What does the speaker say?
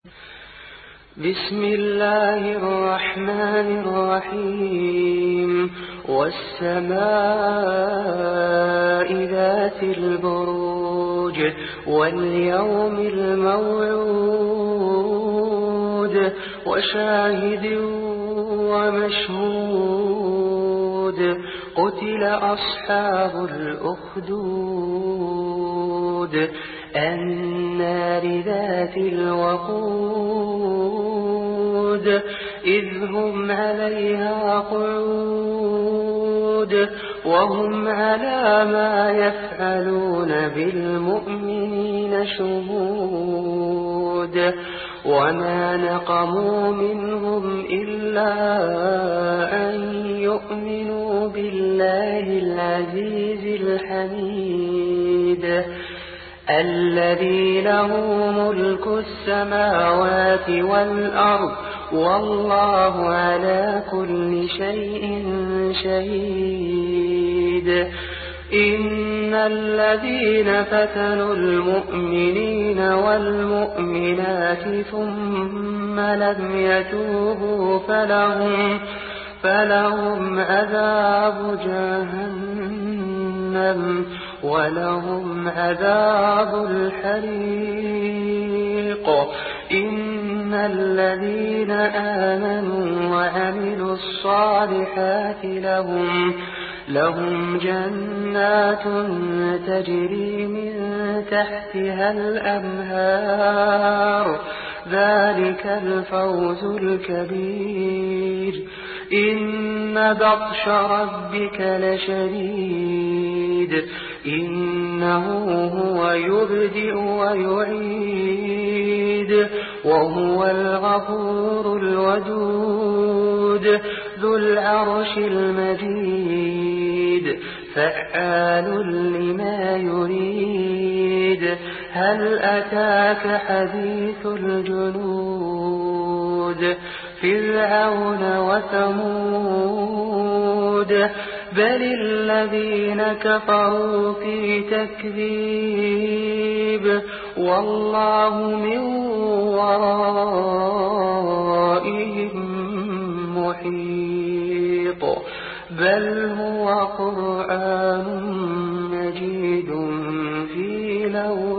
بسم الله الرحمن الرحيم والسماء ذات البروج واليوم الموعود وشاهد ومشهود قتل أصحاب الأخدود النار ذات الوقود إذ هم عليها قعود وهم على ما يفعلون بالمؤمنين شهود وما نقموا منهم إلا أن يؤمنوا بالله العزيز الحميد الذي له ملك السماوات والأرض والله على كل شيء شهيد إن الذين فتنوا المؤمنين والمؤمنات ثم لم يتوبوا فلهم عذاب جهنم ولهم عذاب الحريق إن الذين آمنوا وعملوا الصالحات لهم جنات تجري من تحتها الأنهار ذلك الفوز الكبير إن بطش ربك لشديد إنه هو يبدئ ويعيد وهو الغفور الودود ذو العرش المجيد فعال لما يريد هل أتاك حديث الجنود فرعون وثمود بل الذين كفروا في تكذيب والله من ورائهم محيط بل هو قرآن مجيد في لوح